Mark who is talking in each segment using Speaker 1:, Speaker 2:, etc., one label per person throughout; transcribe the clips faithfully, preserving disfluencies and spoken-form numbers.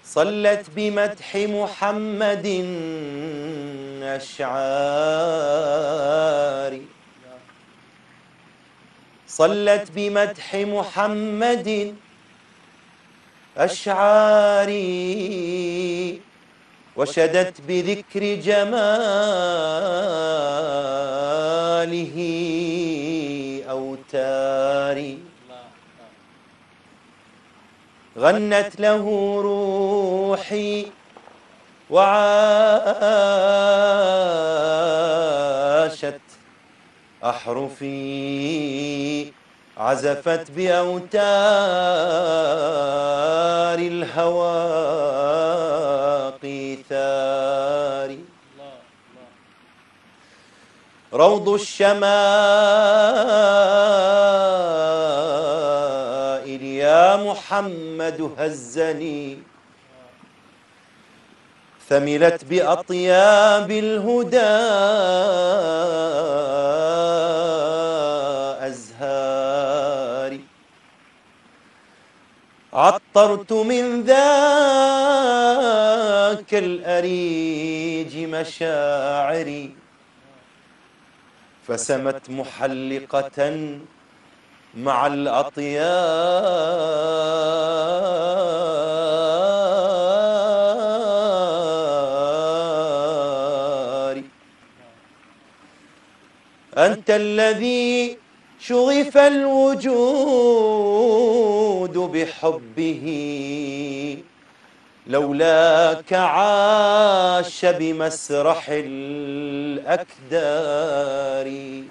Speaker 1: صلت بمدح محمد أشعاري، صلت بمدح محمد أشعاري، وشدت بذكر جماله أوتاري، غنت له روحي وعاشت أحرفي، عزفت بأوتار الهوى قيثاري. روض الشمائل يا محمد هزني، ثملت بأطياب الهدى أزهاري، عطرت من ذاك الأريج مشاعري، فسمت محلقة مع الأطيار. أنت الذي شغف الوجود بحبه، لولاك عاش بمسرح الأكدار.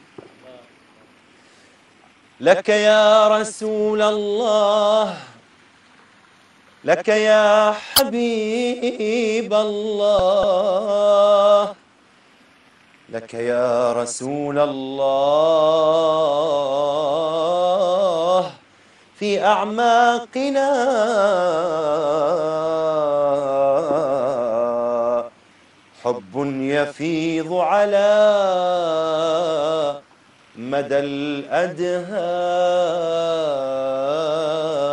Speaker 1: لك يا رسول الله، لك يا حبيب الله، لك يا رسول الله، في أعماقنا حب يفيض على مدى الأدهار.